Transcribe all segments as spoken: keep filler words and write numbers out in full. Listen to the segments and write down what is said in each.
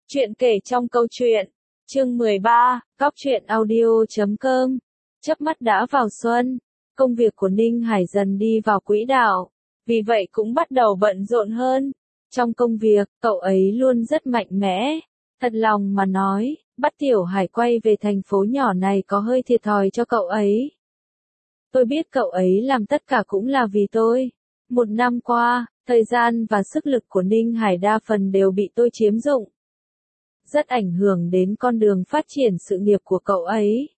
Chuyện kể trong câu chuyện. Chương mười ba, góc truyện audio chấm com. Chớp mắt đã vào xuân, công việc của Ninh Hải dần đi vào quỹ đạo, vì vậy cũng bắt đầu bận rộn hơn. Trong công việc, cậu ấy luôn rất mạnh mẽ. Thật lòng mà nói, bắt Tiểu Hải quay về thành phố nhỏ này có hơi thiệt thòi cho cậu ấy. Tôi biết cậu ấy làm tất cả cũng là vì tôi. Một năm qua, thời gian và sức lực của Ninh Hải đa phần đều bị tôi chiếm dụng. Rất ảnh hưởng đến con đường phát triển sự nghiệp của cậu ấy.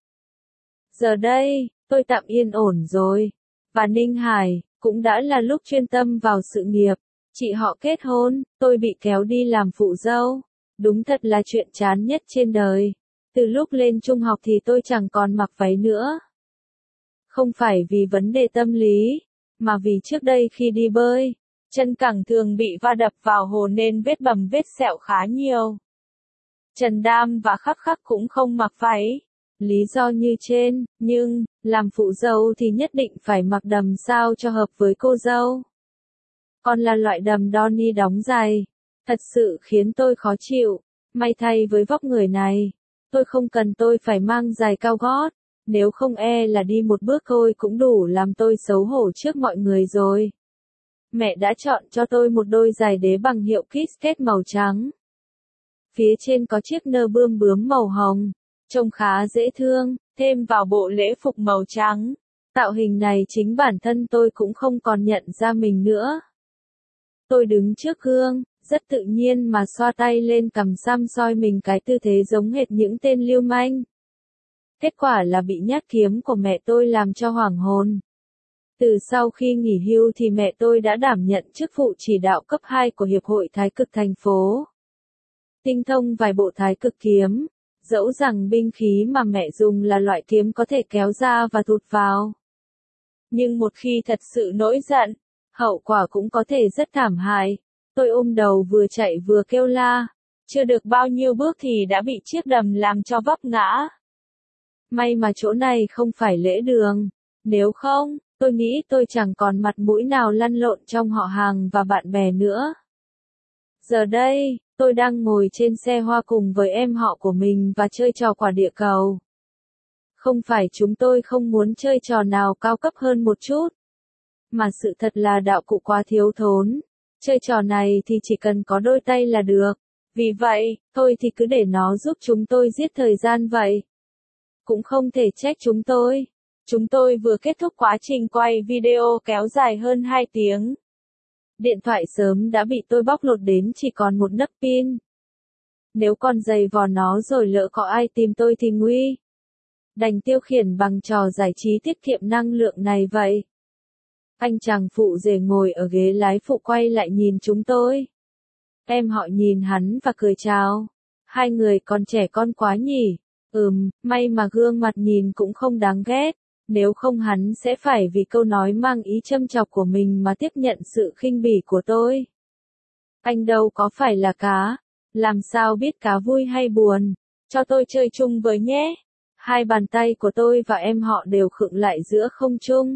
Giờ đây, tôi tạm yên ổn rồi. Và Ninh Hải, cũng đã là lúc chuyên tâm vào sự nghiệp. Chị họ kết hôn, tôi bị kéo đi làm phụ dâu. Đúng thật là chuyện chán nhất trên đời. Từ lúc lên trung học thì tôi chẳng còn mặc váy nữa. Không phải vì vấn đề tâm lý, mà vì trước đây khi đi bơi, chân cẳng thường bị va đập vào hồ nên vết bầm vết sẹo khá nhiều. Trần Đam và Khắc Khắc cũng không mặc váy. Lý do như trên, nhưng, làm phụ dâu thì nhất định phải mặc đầm sao cho hợp với cô dâu. Còn là loại đầm Donny đóng giày. Thật sự khiến tôi khó chịu. May thay với vóc người này, tôi không cần tôi phải mang giày cao gót. Nếu không e là đi một bước thôi cũng đủ làm tôi xấu hổ trước mọi người rồi. Mẹ đã chọn cho tôi một đôi giày đế bằng hiệu Kiss màu trắng. Phía trên có chiếc nơ bươm bướm màu hồng, trông khá dễ thương, thêm vào bộ lễ phục màu trắng. Tạo hình này chính bản thân tôi cũng không còn nhận ra mình nữa. Tôi đứng trước gương, rất tự nhiên mà xoa tay lên cằm xăm soi mình cái tư thế giống hệt những tên lưu manh. Kết quả là bị nhát kiếm của mẹ tôi làm cho hoảng hồn. Từ sau khi nghỉ hưu thì mẹ tôi đã đảm nhận chức vụ chỉ đạo cấp hai của Hiệp hội Thái cực thành phố. Tinh thông vài bộ thái cực kiếm, dẫu rằng binh khí mà mẹ dùng là loại kiếm có thể kéo ra và thụt vào. Nhưng một khi thật sự nổi giận, hậu quả cũng có thể rất thảm hại. Tôi ôm đầu vừa chạy vừa kêu la, chưa được bao nhiêu bước thì đã bị chiếc đầm làm cho vấp ngã. May mà chỗ này không phải lễ đường, nếu không, tôi nghĩ tôi chẳng còn mặt mũi nào lăn lộn trong họ hàng và bạn bè nữa. Giờ đây, tôi đang ngồi trên xe hoa cùng với em họ của mình và chơi trò quả địa cầu. Không phải chúng tôi không muốn chơi trò nào cao cấp hơn một chút, mà sự thật là đạo cụ quá thiếu thốn. Chơi trò này thì chỉ cần có đôi tay là được. Vì vậy, thôi thì cứ để nó giúp chúng tôi giết thời gian vậy. Cũng không thể trách chúng tôi. Chúng tôi vừa kết thúc quá trình quay video kéo dài hơn hai tiếng. Điện thoại sớm đã bị tôi bóc lột đến chỉ còn một nấc pin. Nếu còn giày vò nó rồi lỡ có ai tìm tôi thì nguy. Đành tiêu khiển bằng trò giải trí tiết kiệm năng lượng này vậy. Anh chàng phụ rể ngồi ở ghế lái phụ quay lại nhìn chúng tôi. Em họ nhìn hắn và cười chào. Hai người còn trẻ con quá nhỉ. Ừm, may mà gương mặt nhìn cũng không đáng ghét. Nếu không hắn sẽ phải vì câu nói mang ý châm chọc của mình mà tiếp nhận sự khinh bỉ của tôi. Anh đâu có phải là cá. Làm sao biết cá vui hay buồn. Cho tôi chơi chung với nhé. Hai bàn tay của tôi và em họ đều khựng lại giữa không trung.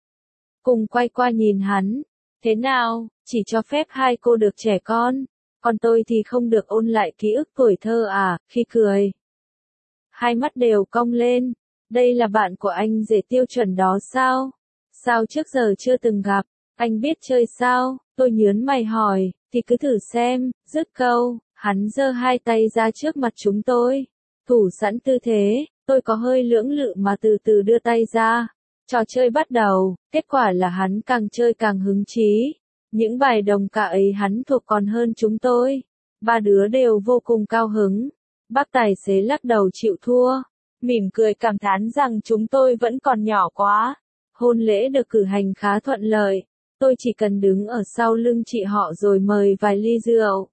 Cùng quay qua nhìn hắn. Thế nào, chỉ cho phép hai cô được trẻ con. Còn tôi thì không được ôn lại ký ức tuổi thơ à, khi cười. Hai mắt đều cong lên. Đây là bạn của anh rể tiêu chuẩn đó sao? Sao trước giờ chưa từng gặp? Anh biết chơi sao? Tôi nhớn mày hỏi, thì cứ thử xem. Dứt câu, hắn giơ hai tay ra trước mặt chúng tôi. Thủ sẵn tư thế, tôi có hơi lưỡng lự mà từ từ đưa tay ra. Trò chơi bắt đầu, kết quả là hắn càng chơi càng hứng chí. Những bài đồng ca ấy hắn thuộc còn hơn chúng tôi. Ba đứa đều vô cùng cao hứng. Bác tài xế lắc đầu chịu thua. Mỉm cười cảm thán rằng chúng tôi vẫn còn nhỏ quá. Hôn lễ được cử hành khá thuận lợi. Tôi chỉ cần đứng ở sau lưng chị họ rồi mời vài ly rượu.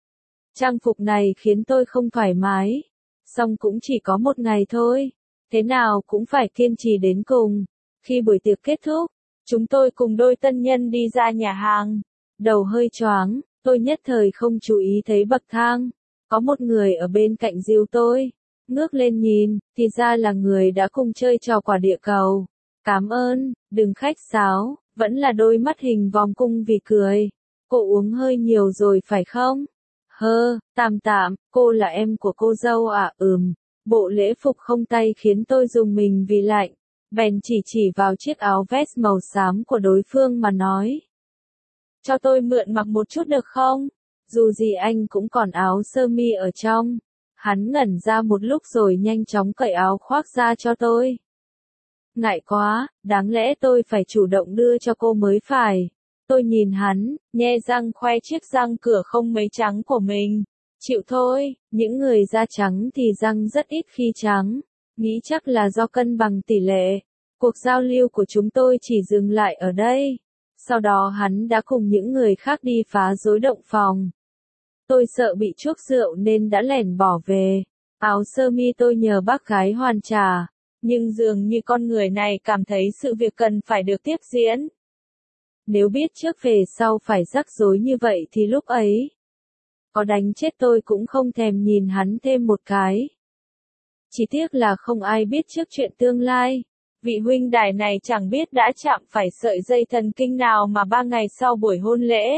Trang phục này khiến tôi không thoải mái. Song cũng chỉ có một ngày thôi. Thế nào cũng phải kiên trì đến cùng. Khi buổi tiệc kết thúc, chúng tôi cùng đôi tân nhân đi ra nhà hàng. Đầu hơi choáng, tôi nhất thời không chú ý thấy bậc thang. Có một người ở bên cạnh dìu tôi. Ngước lên nhìn, thì ra là người đã cùng chơi trò quả địa cầu. Cảm ơn, đừng khách sáo, vẫn là đôi mắt hình vòng cung vì cười. Cô uống hơi nhiều rồi phải không? Hơ, tạm tạm, cô là em của cô dâu à? Ừm. Bộ lễ phục không tay khiến tôi rùng mình vì lạnh. Bèn chỉ chỉ vào chiếc áo vest màu xám của đối phương mà nói. Cho tôi mượn mặc một chút được không? Dù gì anh cũng còn áo sơ mi ở trong. Hắn ngẩn ra một lúc rồi nhanh chóng cởi áo khoác ra cho tôi. Ngại quá, đáng lẽ tôi phải chủ động đưa cho cô mới phải. Tôi nhìn hắn, nhe răng khoe chiếc răng cửa không mấy trắng của mình. Chịu thôi, những người da trắng thì răng rất ít khi trắng. Nghĩ chắc là do cân bằng tỷ lệ. Cuộc giao lưu của chúng tôi chỉ dừng lại ở đây. Sau đó hắn đã cùng những người khác đi phá rối động phòng. Tôi sợ bị chuốc rượu nên đã lẻn bỏ về. Áo sơ mi tôi nhờ bác gái hoàn trả. Nhưng dường như con người này cảm thấy sự việc cần phải được tiếp diễn. Nếu biết trước về sau phải rắc rối như vậy thì lúc ấy, có đánh chết tôi cũng không thèm nhìn hắn thêm một cái. Chỉ tiếc là không ai biết trước chuyện tương lai. Vị huynh đài này chẳng biết đã chạm phải sợi dây thần kinh nào mà ba ngày sau buổi hôn lễ.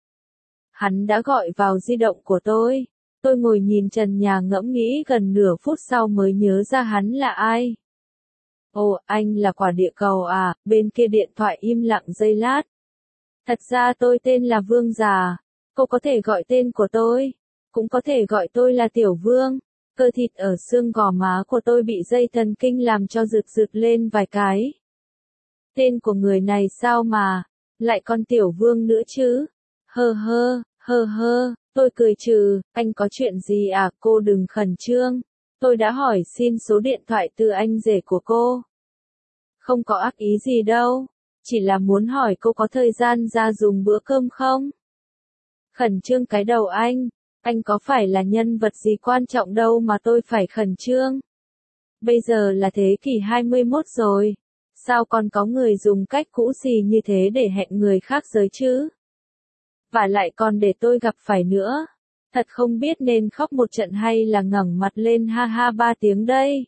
Hắn đã gọi vào di động của tôi. Tôi ngồi nhìn trần nhà ngẫm nghĩ gần nửa phút sau mới nhớ ra hắn là ai. Ồ, anh là quả địa cầu à? Bên kia điện thoại im lặng giây lát. Thật ra tôi tên là Vương Già. Cô có thể gọi tên của tôi. Cũng có thể gọi tôi là Tiểu Vương. Cơ thịt ở xương gò má của tôi bị dây thần kinh làm cho rực rực lên vài cái. Tên của người này sao mà, lại còn Tiểu Vương nữa chứ? Hơ hơ, hơ hơ, tôi cười trừ, anh có chuyện gì à? Cô đừng khẩn trương. Tôi đã hỏi xin số điện thoại từ anh rể của cô. Không có ác ý gì đâu. Chỉ là muốn hỏi cô có thời gian ra dùng bữa cơm không? Khẩn trương cái đầu anh. Anh có phải là nhân vật gì quan trọng đâu mà tôi phải khẩn trương. Bây giờ là thế kỷ hai mươi mốt rồi. Sao còn có người dùng cách cũ gì như thế để hẹn người khác giới chứ? Và lại còn để tôi gặp phải nữa. Thật không biết nên khóc một trận hay là ngẩng mặt lên ha ha ba tiếng đây.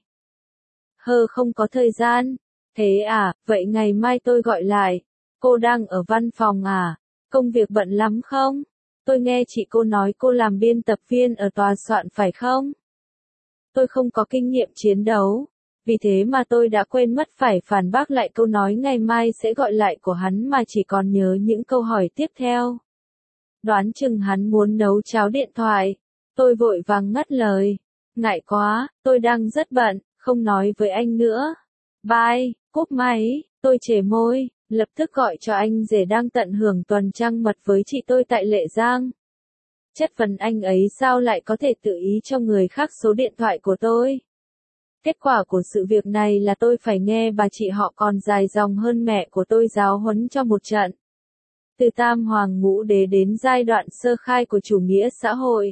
Hơ không có thời gian. Thế à, vậy ngày mai tôi gọi lại. Cô đang ở văn phòng à? Công việc bận lắm không? Tôi nghe chị cô nói cô làm biên tập viên ở tòa soạn phải không? Tôi không có kinh nghiệm chiến đấu. Vì thế mà tôi đã quên mất phải phản bác lại câu nói ngày mai sẽ gọi lại của hắn mà chỉ còn nhớ những câu hỏi tiếp theo. Đoán chừng hắn muốn nấu cháo điện thoại. Tôi vội vàng ngắt lời. Ngại quá, tôi đang rất bận, không nói với anh nữa. Bye, cúp máy, tôi chề môi, lập tức gọi cho anh rể đang tận hưởng tuần trăng mật với chị tôi tại Lệ Giang. Chất vấn anh ấy sao lại có thể tự ý cho người khác số điện thoại của tôi. Kết quả của sự việc này là tôi phải nghe bà chị họ còn dài dòng hơn mẹ của tôi giáo huấn cho một trận. Từ tam hoàng ngũ đế đến giai đoạn sơ khai của chủ nghĩa xã hội.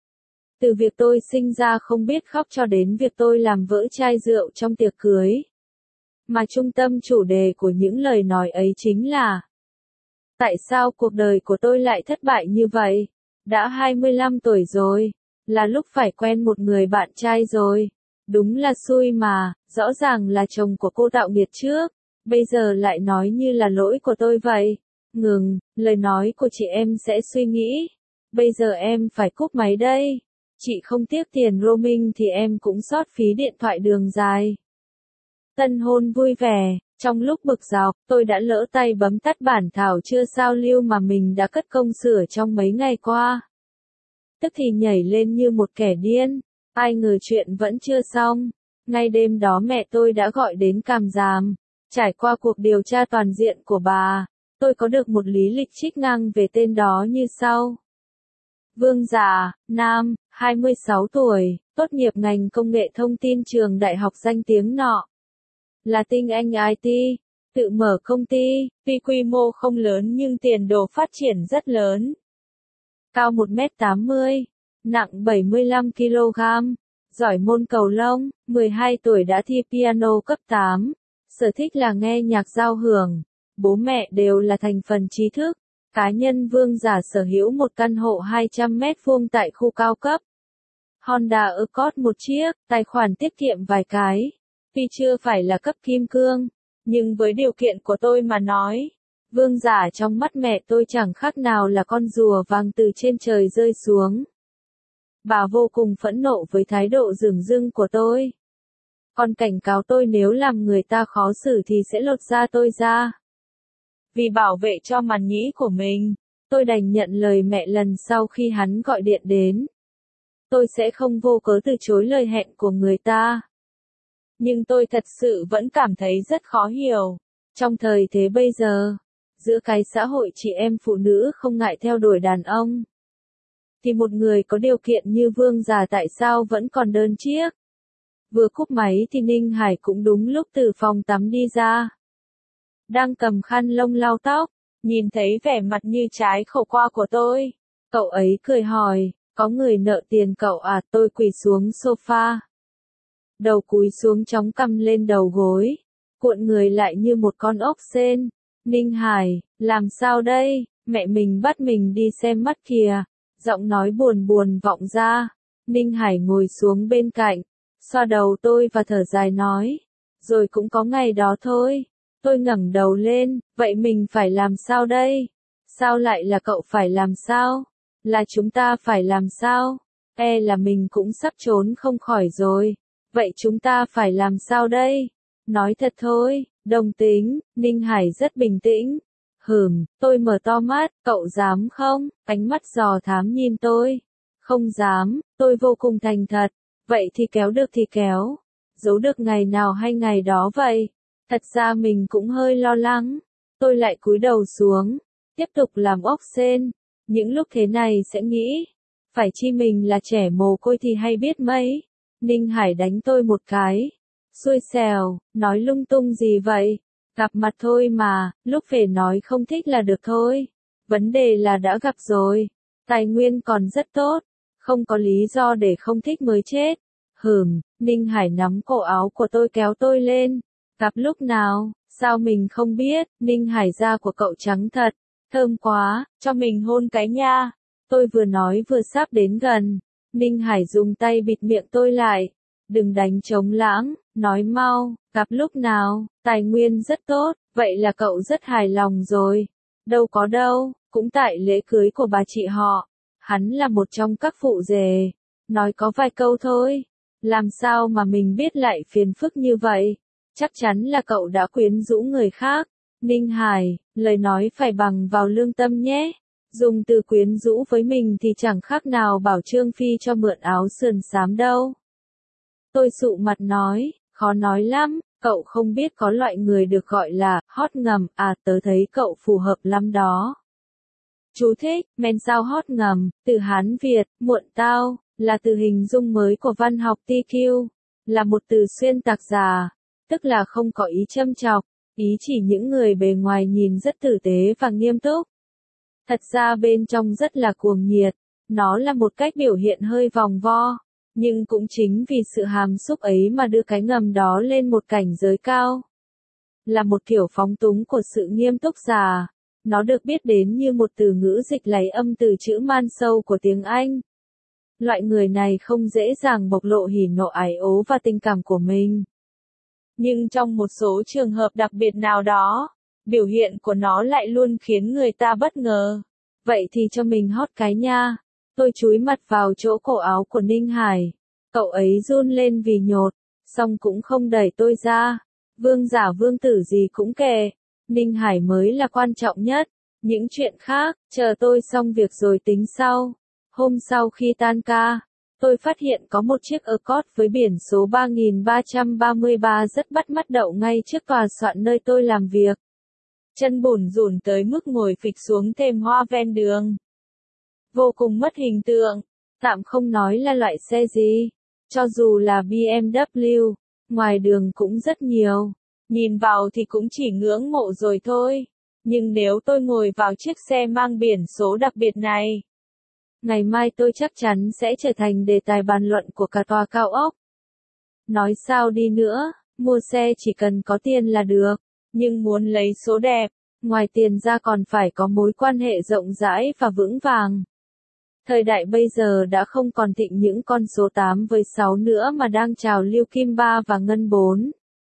Từ việc tôi sinh ra không biết khóc cho đến việc tôi làm vỡ chai rượu trong tiệc cưới. Mà trung tâm chủ đề của những lời nói ấy chính là: tại sao cuộc đời của tôi lại thất bại như vậy? Đã hai mươi lăm tuổi rồi, là lúc phải quen một người bạn trai rồi. Đúng là xui mà, rõ ràng là chồng của cô tạo nghiệt trước, bây giờ lại nói như là lỗi của tôi vậy. Ngừng, lời nói của chị em sẽ suy nghĩ. Bây giờ em phải cúp máy đây. Chị không tiếc tiền roaming thì em cũng sót phí điện thoại đường dài. Tân hôn vui vẻ, trong lúc bực dọc, tôi đã lỡ tay bấm tắt bản thảo chưa sao lưu mà mình đã cất công sửa trong mấy ngày qua. Tức thì nhảy lên như một kẻ điên, ai ngờ chuyện vẫn chưa xong. Ngay đêm đó mẹ tôi đã gọi đến Càm Giàm. Trải qua cuộc điều tra toàn diện của bà, tôi có được một lý lịch trích ngang về tên đó như sau. Vương Già, nam, hai mươi sáu tuổi, tốt nghiệp ngành công nghệ thông tin trường đại học danh tiếng nọ. Là tinh anh i tê, tự mở công ty, tuy quy mô không lớn nhưng tiền đồ phát triển rất lớn. Cao một mét tám mươi, nặng bảy mươi lăm ki lô gam, giỏi môn cầu lông, mười hai tuổi đã thi piano cấp tám, sở thích là nghe nhạc giao hưởng, bố mẹ đều là thành phần trí thức. Cá nhân Vương Giả sở hữu một căn hộ hai trăm mét vuông tại khu cao cấp. Honda Accord một chiếc, tài khoản tiết kiệm vài cái. Tuy chưa phải là cấp kim cương, nhưng với điều kiện của tôi mà nói, Vương Giả trong mắt mẹ tôi chẳng khác nào là con rùa vàng từ trên trời rơi xuống. Bà vô cùng phẫn nộ với thái độ dửng dưng của tôi. Còn cảnh cáo tôi nếu làm người ta khó xử thì sẽ lột da tôi ra. Vì bảo vệ cho màn nhĩ của mình, tôi đành nhận lời mẹ lần sau khi hắn gọi điện đến. Tôi sẽ không vô cớ từ chối lời hẹn của người ta. Nhưng tôi thật sự vẫn cảm thấy rất khó hiểu. Trong thời thế bây giờ, giữa cái xã hội chị em phụ nữ không ngại theo đuổi đàn ông, thì một người có điều kiện như Vương già tại sao vẫn còn đơn chiếc. Vừa cúp máy thì Ninh Hải cũng đúng lúc từ phòng tắm đi ra. Đang cầm khăn lông lau tóc, nhìn thấy vẻ mặt như trái khổ qua của tôi. Cậu ấy cười hỏi, có người nợ tiền cậu à? Tôi quỳ xuống sofa. Đầu cúi xuống chóng cằm lên đầu gối, cuộn người lại như một con ốc sên. Ninh Hải, làm sao đây? Mẹ mình bắt mình đi xem mắt kìa. Giọng nói buồn buồn vọng ra. Ninh Hải ngồi xuống bên cạnh, xoa đầu tôi và thở dài nói, rồi cũng có ngày đó thôi. Tôi ngẩng đầu lên, vậy mình phải làm sao đây? Sao lại là cậu phải làm sao? Là chúng ta phải làm sao? E là mình cũng sắp trốn không khỏi rồi. Vậy chúng ta phải làm sao đây? Nói thật thôi, đồng tính. Ninh Hải rất bình tĩnh. Hừm, tôi mở to mắt, cậu dám không? Ánh mắt dò thám nhìn tôi. Không dám, tôi vô cùng thành thật. Vậy thì kéo được thì kéo. Giấu được ngày nào hay ngày đó vậy? Thật ra mình cũng hơi lo lắng. Tôi lại cúi đầu xuống, tiếp tục làm ốc sên. Những lúc thế này sẽ nghĩ, phải chi mình là trẻ mồ côi thì hay biết mấy. Ninh Hải đánh tôi một cái. Xui xẻo, nói lung tung gì vậy? Gặp mặt thôi mà, lúc về nói không thích là được thôi. Vấn đề là đã gặp rồi. Tài nguyên còn rất tốt. Không có lý do để không thích mới chết. Hừm, Ninh Hải nắm cổ áo của tôi kéo tôi lên. Gặp lúc nào, sao mình không biết? Ninh Hải da của cậu trắng thật. Thơm quá, cho mình hôn cái nha. Tôi vừa nói vừa sắp đến gần. Ninh Hải dùng tay bịt miệng tôi lại. Đừng đánh trống lãng, nói mau, gặp lúc nào, tài nguyên rất tốt, vậy là cậu rất hài lòng rồi. Đâu có đâu, cũng tại lễ cưới của bà chị họ. Hắn là một trong các phụ rể. Nói có vài câu thôi. Làm sao mà mình biết lại phiền phức như vậy? Chắc chắn là cậu đã quyến rũ người khác. Ninh Hải, lời nói phải bằng vào lương tâm nhé. Dùng từ quyến rũ với mình thì chẳng khác nào bảo Trương Phi cho mượn áo sườn xám đâu. Tôi sụ mặt nói, khó nói lắm, cậu không biết có loại người được gọi là hot ngầm, à tớ thấy cậu phù hợp lắm đó. Chú thích, men sao hot ngầm, từ Hán Việt, muộn tao, là từ hình dung mới của văn học tê quy, là một từ xuyên tạc giả, tức là không có ý châm chọc, ý chỉ những người bề ngoài nhìn rất tử tế và nghiêm túc. Thật ra bên trong rất là cuồng nhiệt, nó là một cách biểu hiện hơi vòng vo, nhưng cũng chính vì sự hàm xúc ấy mà đưa cái ngầm đó lên một cảnh giới cao. Là một kiểu phóng túng của sự nghiêm túc già. Nó được biết đến như một từ ngữ dịch lấy âm từ chữ man sâu của tiếng Anh. Loại người này không dễ dàng bộc lộ hỉ nộ ái ố và tình cảm của mình. Nhưng trong một số trường hợp đặc biệt nào đó, biểu hiện của nó lại luôn khiến người ta bất ngờ. Vậy thì cho mình hót cái nha. Tôi chúi mặt vào chỗ cổ áo của Ninh Hải. Cậu ấy run lên vì nhột, song cũng không đẩy tôi ra. Vương giả vương tử gì cũng kệ. Ninh Hải mới là quan trọng nhất. Những chuyện khác, chờ tôi xong việc rồi tính sau. Hôm sau khi tan ca, tôi phát hiện có một chiếc Accord với biển số ba nghìn ba trăm ba mươi ba rất bắt mắt đậu ngay trước tòa soạn nơi tôi làm việc. Chân bủn rủn tới mức ngồi phịch xuống thềm hoa ven đường. Vô cùng mất hình tượng, tạm không nói là loại xe gì. Cho dù là bê em vê, ngoài đường cũng rất nhiều. Nhìn vào thì cũng chỉ ngưỡng mộ rồi thôi. Nhưng nếu tôi ngồi vào chiếc xe mang biển số đặc biệt này, ngày mai tôi chắc chắn sẽ trở thành đề tài bàn luận của cả tòa cao ốc. Nói sao đi nữa, mua xe chỉ cần có tiền là được. Nhưng muốn lấy số đẹp, ngoài tiền ra còn phải có mối quan hệ rộng rãi và vững vàng. Thời đại bây giờ đã không còn thịnh những con số tám với sáu nữa mà đang trào lưu kim ba và ngân bốn.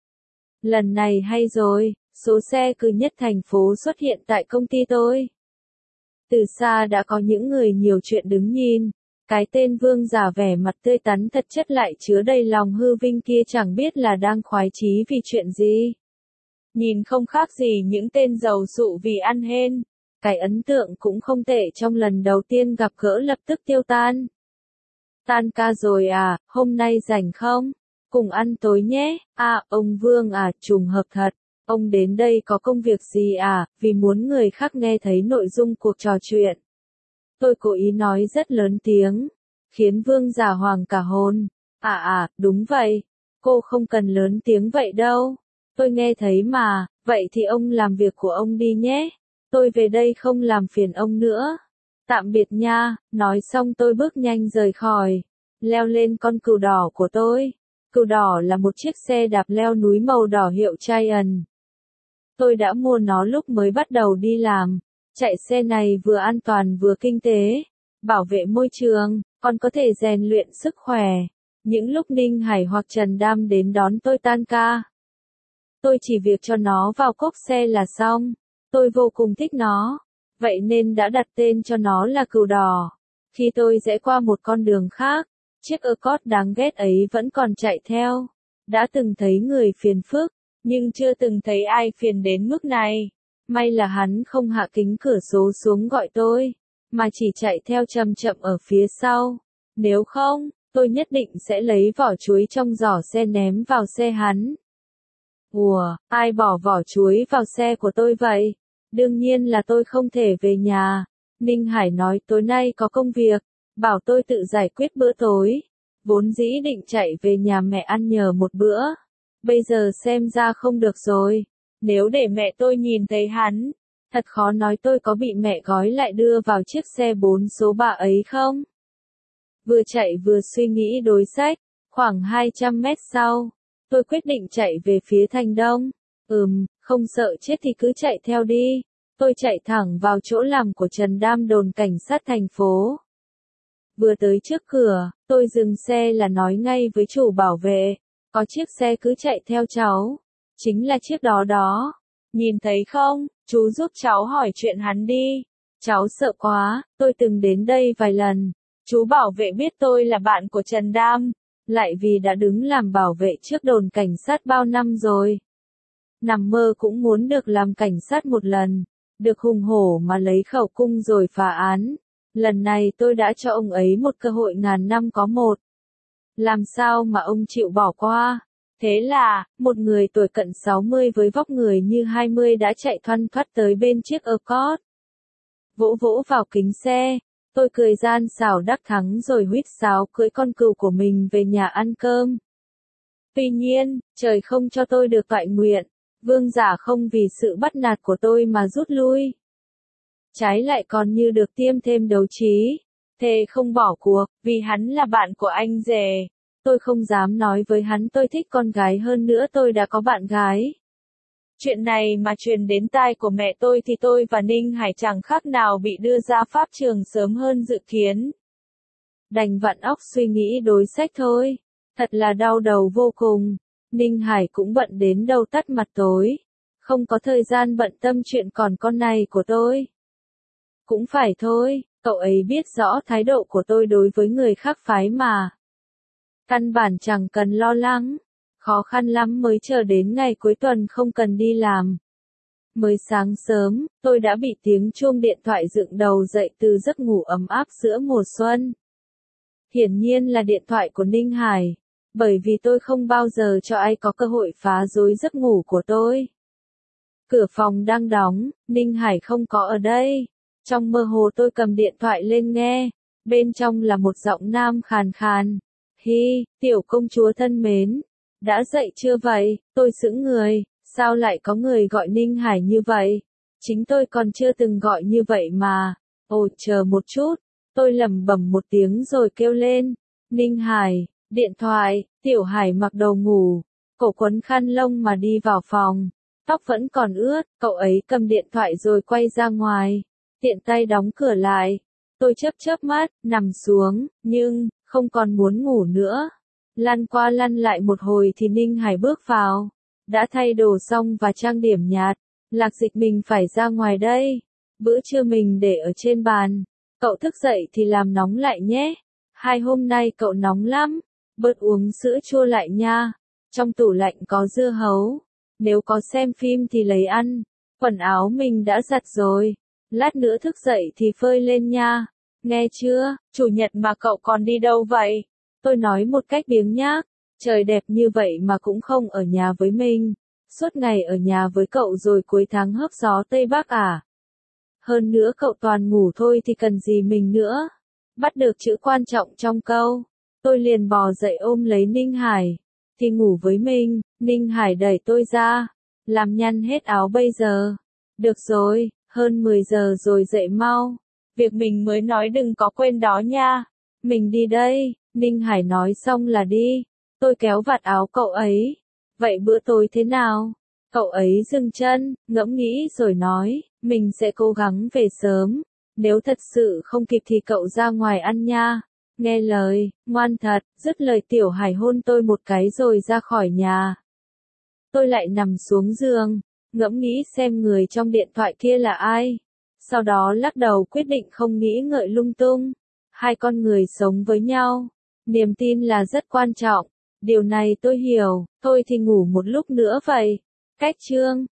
Lần này hay rồi, số xe cư nhất thành phố xuất hiện tại công ty tôi. Từ xa đã có những người nhiều chuyện đứng nhìn. Cái tên Vương giả vẻ mặt tươi tắn thật chất lại chứa đầy lòng hư vinh kia chẳng biết là đang khoái chí vì chuyện gì. Nhìn không khác gì những tên giàu sụ vì ăn hên. Cái ấn tượng cũng không tệ trong lần đầu tiên gặp gỡ lập tức tiêu tan. Tan ca rồi à, hôm nay rảnh không? Cùng ăn tối nhé. À, ông Vương à, trùng hợp thật. Ông đến đây có công việc gì à, vì muốn người khác nghe thấy nội dung cuộc trò chuyện. Tôi cố ý nói rất lớn tiếng, khiến Vương giả hoàng cả hồn. À à, đúng vậy. Cô không cần lớn tiếng vậy đâu. Tôi nghe thấy mà, vậy thì ông làm việc của ông đi nhé. Tôi về đây không làm phiền ông nữa. Tạm biệt nha, nói xong tôi bước nhanh rời khỏi. Leo lên con cừu đỏ của tôi. Cừu đỏ là một chiếc xe đạp leo núi màu đỏ hiệu Giant. Tôi đã mua nó lúc mới bắt đầu đi làm. Chạy xe này vừa an toàn vừa kinh tế, bảo vệ môi trường, còn có thể rèn luyện sức khỏe. Những lúc Ninh Hải hoặc Trần Đam đến đón tôi tan ca, tôi chỉ việc cho nó vào cốp xe là xong. Tôi vô cùng thích nó, vậy nên đã đặt tên cho nó là cừu đỏ. Khi tôi rẽ qua một con đường khác, chiếc Accord đáng ghét ấy vẫn còn chạy theo. Đã từng thấy người phiền phức, nhưng chưa từng thấy ai phiền đến mức này. May là hắn không hạ kính cửa sổ xuống gọi tôi, mà chỉ chạy theo chậm chậm ở phía sau. Nếu không, tôi nhất định sẽ lấy vỏ chuối trong giỏ xe ném vào xe hắn. Ủa, ai bỏ vỏ chuối vào xe của tôi vậy? Đương nhiên là tôi không thể về nhà. Ninh Hải nói tối nay có công việc, bảo tôi tự giải quyết bữa tối. Vốn dĩ định chạy về nhà mẹ ăn nhờ một bữa. Bây giờ xem ra không được rồi. Nếu để mẹ tôi nhìn thấy hắn, thật khó nói tôi có bị mẹ gói lại đưa vào chiếc xe bốn số ba ấy không? Vừa chạy vừa suy nghĩ đối sách, khoảng hai trăm mét sau, tôi quyết định chạy về phía thành đông. Ừm, không sợ chết thì cứ chạy theo đi. Tôi chạy thẳng vào chỗ làm của Trần Đam đồn cảnh sát thành phố. Vừa tới trước cửa, tôi dừng xe là nói ngay với chủ bảo vệ, có chiếc xe cứ chạy theo cháu. Chính là chiếc đó đó. Nhìn thấy không, chú giúp cháu hỏi chuyện hắn đi. Cháu sợ quá, tôi từng đến đây vài lần. Chú bảo vệ biết tôi là bạn của Trần Đam, lại vì đã đứng làm bảo vệ trước đồn cảnh sát bao năm rồi. Nằm mơ cũng muốn được làm cảnh sát một lần, được hùng hổ mà lấy khẩu cung rồi phá án. Lần này tôi đã cho ông ấy một cơ hội ngàn năm có một. Làm sao mà ông chịu bỏ qua? Thế là, một người tuổi cận sáu mươi với vóc người như hai mươi đã chạy thoăn thoắt tới bên chiếc Accord. Vỗ vỗ vào kính xe, tôi cười gian xảo đắc thắng rồi huýt sáo cưỡi con cừu của mình về nhà ăn cơm. Tuy nhiên, trời không cho tôi được toại nguyện, Vương giả không vì sự bắt nạt của tôi mà rút lui. Trái lại còn như được tiêm thêm đấu trí, thề không bỏ cuộc, vì hắn là bạn của anh rể. Tôi không dám nói với hắn tôi thích con gái hơn nữa tôi đã có bạn gái. Chuyện này mà truyền đến tai của mẹ tôi thì tôi và Ninh Hải chẳng khác nào bị đưa ra pháp trường sớm hơn dự kiến. Đành vặn óc suy nghĩ đối sách thôi. Thật là đau đầu vô cùng. Ninh Hải cũng bận đến đầu tắt mặt tối. Không có thời gian bận tâm chuyện còn con này của tôi. Cũng phải thôi, cậu ấy biết rõ thái độ của tôi đối với người khác phái mà. Căn bản chẳng cần lo lắng. Khó khăn lắm mới chờ đến ngày cuối tuần không cần đi làm. Mới sáng sớm, tôi đã bị tiếng chuông điện thoại dựng đầu dậy từ giấc ngủ ấm áp giữa mùa xuân. Hiển nhiên là điện thoại của Ninh Hải, bởi vì tôi không bao giờ cho ai có cơ hội phá rối giấc ngủ của tôi. Cửa phòng đang đóng, Ninh Hải không có ở đây. Trong mơ hồ tôi cầm điện thoại lên nghe, bên trong là một giọng nam khàn khàn. Hi, tiểu công chúa thân mến, đã dậy chưa vậy? Tôi sững người, sao lại có người gọi Ninh Hải như vậy? Chính tôi còn chưa từng gọi như vậy mà. Ồ, chờ một chút, tôi lẩm bẩm một tiếng rồi kêu lên. Ninh Hải, điện thoại. Tiểu Hải mặc đồ ngủ, cổ quấn khăn lông mà đi vào phòng, tóc vẫn còn ướt, cậu ấy cầm điện thoại rồi quay ra ngoài, tiện tay đóng cửa lại. Tôi chớp chớp mắt, nằm xuống, nhưng không còn muốn ngủ nữa. Lăn qua lăn lại một hồi thì Ninh Hải bước vào, đã thay đồ xong và trang điểm nhạt. Lạc Dịch mình phải ra ngoài đây. Bữa trưa mình để ở trên bàn. Cậu thức dậy thì làm nóng lại nhé. Hai hôm nay cậu nóng lắm, bớt uống sữa chua lại nha. Trong tủ lạnh có dưa hấu, nếu có xem phim thì lấy ăn. Quần áo mình đã giặt rồi, lát nữa thức dậy thì phơi lên nha. Nghe chưa, chủ nhật mà cậu còn đi đâu vậy? Tôi nói một cách biếng nhác, trời đẹp như vậy mà cũng không ở nhà với mình. Suốt ngày ở nhà với cậu rồi cuối tháng hớp gió Tây Bắc à? Hơn nữa cậu toàn ngủ thôi thì cần gì mình nữa. Bắt được chữ quan trọng trong câu. Tôi liền bò dậy ôm lấy Ninh Hải. Thì ngủ với mình, Ninh Hải đẩy tôi ra. Làm nhăn hết áo bây giờ. Được rồi, hơn mười giờ rồi dậy mau. Việc mình mới nói đừng có quên đó nha. Mình đi đây, Ninh Hải nói xong là đi. Tôi kéo vạt áo cậu ấy. Vậy bữa tối thế nào? Cậu ấy dừng chân, ngẫm nghĩ rồi nói, mình sẽ cố gắng về sớm. Nếu thật sự không kịp thì cậu ra ngoài ăn nha. Nghe lời, ngoan thật, dứt lời Tiểu Hải hôn tôi một cái rồi ra khỏi nhà. Tôi lại nằm xuống giường, ngẫm nghĩ xem người trong điện thoại kia là ai. Sau đó lắc đầu quyết định không nghĩ ngợi lung tung. Hai con người sống với nhau, niềm tin là rất quan trọng. Điều này tôi hiểu, thôi thì ngủ một lúc nữa vậy. Cách chương